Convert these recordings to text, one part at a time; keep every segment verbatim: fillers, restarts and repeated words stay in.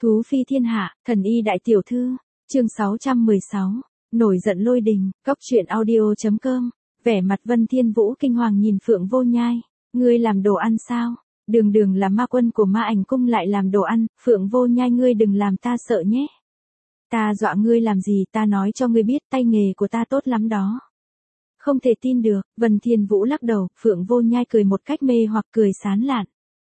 Thú phi thiên hạ, thần y đại tiểu thư, chương sáu trăm mười sáu, nổi giận lôi đình, cóc truyện audio.com, vẻ mặt Vân Thiên Vũ kinh hoàng nhìn Phượng Vô Nhai, ngươi làm đồ ăn sao? Đường đường là ma quân của ma ảnh cung lại làm đồ ăn, Phượng Vô Nhai ngươi đừng làm ta sợ nhé. Ta dọa ngươi làm gì, ta nói cho ngươi biết tay nghề của ta tốt lắm đó. Không thể tin được, Vân Thiên Vũ lắc đầu, Phượng Vô Nhai cười một cách mê hoặc cười sán lạn.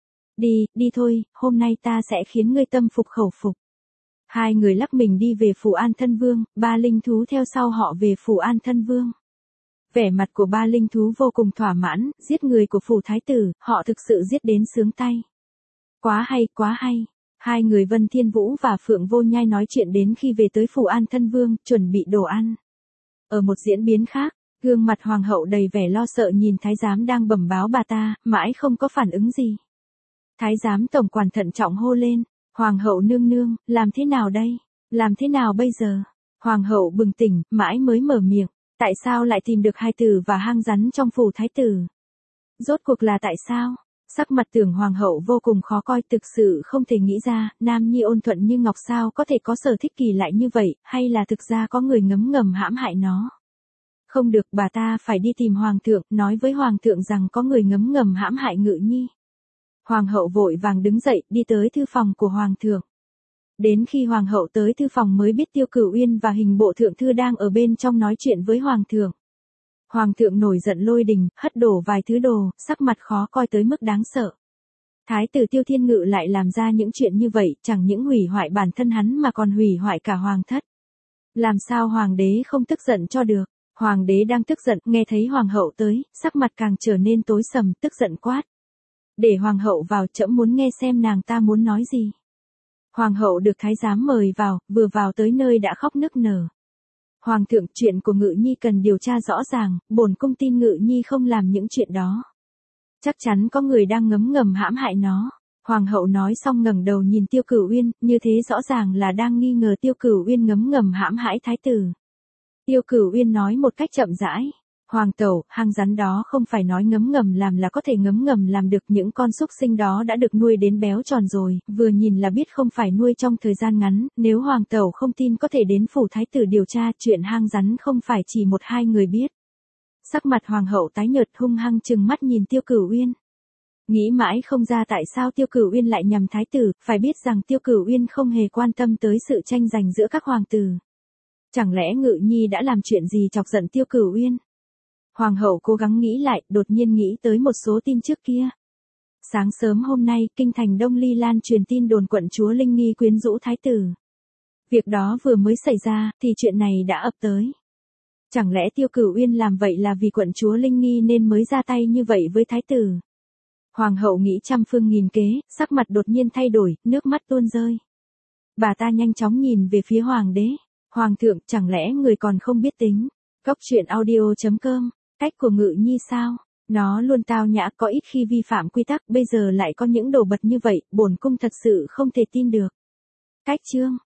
Đi, đi thôi, hôm nay ta sẽ khiến ngươi tâm phục khẩu phục. Hai người lắc mình đi về phủ An Thân Vương, ba linh thú theo sau họ về phủ An Thân Vương. Vẻ mặt của ba linh thú vô cùng thỏa mãn, giết người của phủ thái tử, họ thực sự giết đến sướng tay. Quá hay, quá hay. Hai người Vân Thiên Vũ và Phượng Vô Nhai nói chuyện đến khi về tới phủ An Thân Vương, chuẩn bị đồ ăn. Ở một diễn biến khác, gương mặt hoàng hậu đầy vẻ lo sợ nhìn thái giám đang bẩm báo bà ta, mãi không có phản ứng gì. Thái giám tổng quản thận trọng hô lên, hoàng hậu nương nương, làm thế nào đây? Làm thế nào bây giờ? Hoàng hậu bừng tỉnh, mãi mới mở miệng, tại sao lại tìm được hai tử và hang rắn trong phủ thái tử? Rốt cuộc là tại sao? Sắc mặt Tưởng hoàng hậu vô cùng khó coi, thực sự không thể nghĩ ra, nam nhi ôn thuận như ngọc sao có thể có sở thích kỳ lạ như vậy, hay là thực ra có người ngấm ngầm hãm hại nó? Không được, bà ta phải đi tìm hoàng thượng, nói với hoàng thượng rằng có người ngấm ngầm hãm hại Ngự Nhi. Hoàng hậu vội vàng đứng dậy, đi tới thư phòng của hoàng thượng. Đến khi hoàng hậu tới thư phòng mới biết Tiêu Cửu Uyên và Hình Bộ thượng thư đang ở bên trong nói chuyện với hoàng thượng. Hoàng thượng nổi giận lôi đình, hất đổ vài thứ đồ, sắc mặt khó coi tới mức đáng sợ. Thái tử Tiêu Thiên Ngự lại làm ra những chuyện như vậy, chẳng những hủy hoại bản thân hắn mà còn hủy hoại cả hoàng thất. Làm sao hoàng đế không tức giận cho được? Hoàng đế đang tức giận, nghe thấy hoàng hậu tới, sắc mặt càng trở nên tối sầm, tức giận quát. Để hoàng hậu vào, trẫm muốn nghe xem nàng ta muốn nói gì. Hoàng hậu được thái giám mời vào, vừa vào tới nơi đã khóc nức nở. Hoàng thượng, chuyện của Ngự Nhi cần điều tra rõ ràng, bổn cung tin Ngự Nhi không làm những chuyện đó. Chắc chắn có người đang ngấm ngầm hãm hại nó. Hoàng hậu nói xong ngẩng đầu nhìn Tiêu Cửu Uyên, như thế rõ ràng là đang nghi ngờ Tiêu Cửu Uyên ngấm ngầm hãm hại thái tử. Tiêu Cửu Uyên nói một cách chậm rãi. Hoàng tẩu, hang rắn đó không phải nói ngấm ngầm làm là có thể ngấm ngầm làm được, những con súc sinh đó đã được nuôi đến béo tròn rồi, vừa nhìn là biết không phải nuôi trong thời gian ngắn, nếu hoàng tẩu không tin có thể đến phủ thái tử điều tra, chuyện hang rắn không phải chỉ một hai người biết. Sắc mặt hoàng hậu tái nhợt hung hăng trừng mắt nhìn Tiêu Cửu Uyên. Nghĩ mãi không ra tại sao Tiêu Cửu Uyên lại nhằm thái tử, phải biết rằng Tiêu Cửu Uyên không hề quan tâm tới sự tranh giành giữa các hoàng tử. Chẳng lẽ Ngự Nhi đã làm chuyện gì chọc giận Tiêu Cửu Uyên? Hoàng hậu cố gắng nghĩ lại, đột nhiên nghĩ tới một số tin trước kia. Sáng sớm hôm nay, kinh thành Đông Ly Lan truyền tin đồn quận chúa Linh Nghi quyến rũ thái tử. Việc đó vừa mới xảy ra, thì chuyện này đã ập tới. Chẳng lẽ Tiêu Cửu Uyên làm vậy là vì quận chúa Linh Nghi nên mới ra tay như vậy với thái tử? Hoàng hậu nghĩ trăm phương nghìn kế, sắc mặt đột nhiên thay đổi, nước mắt tuôn rơi. Bà ta nhanh chóng nhìn về phía hoàng đế. Hoàng thượng, chẳng lẽ người còn không biết tính? Cóc truyện audio.com, cách của Ngự Nhi sao? Nó luôn tao nhã, có ít khi vi phạm quy tắc, bây giờ lại có những đồ bật như vậy, bổn cung thật sự không thể tin được. Cách chương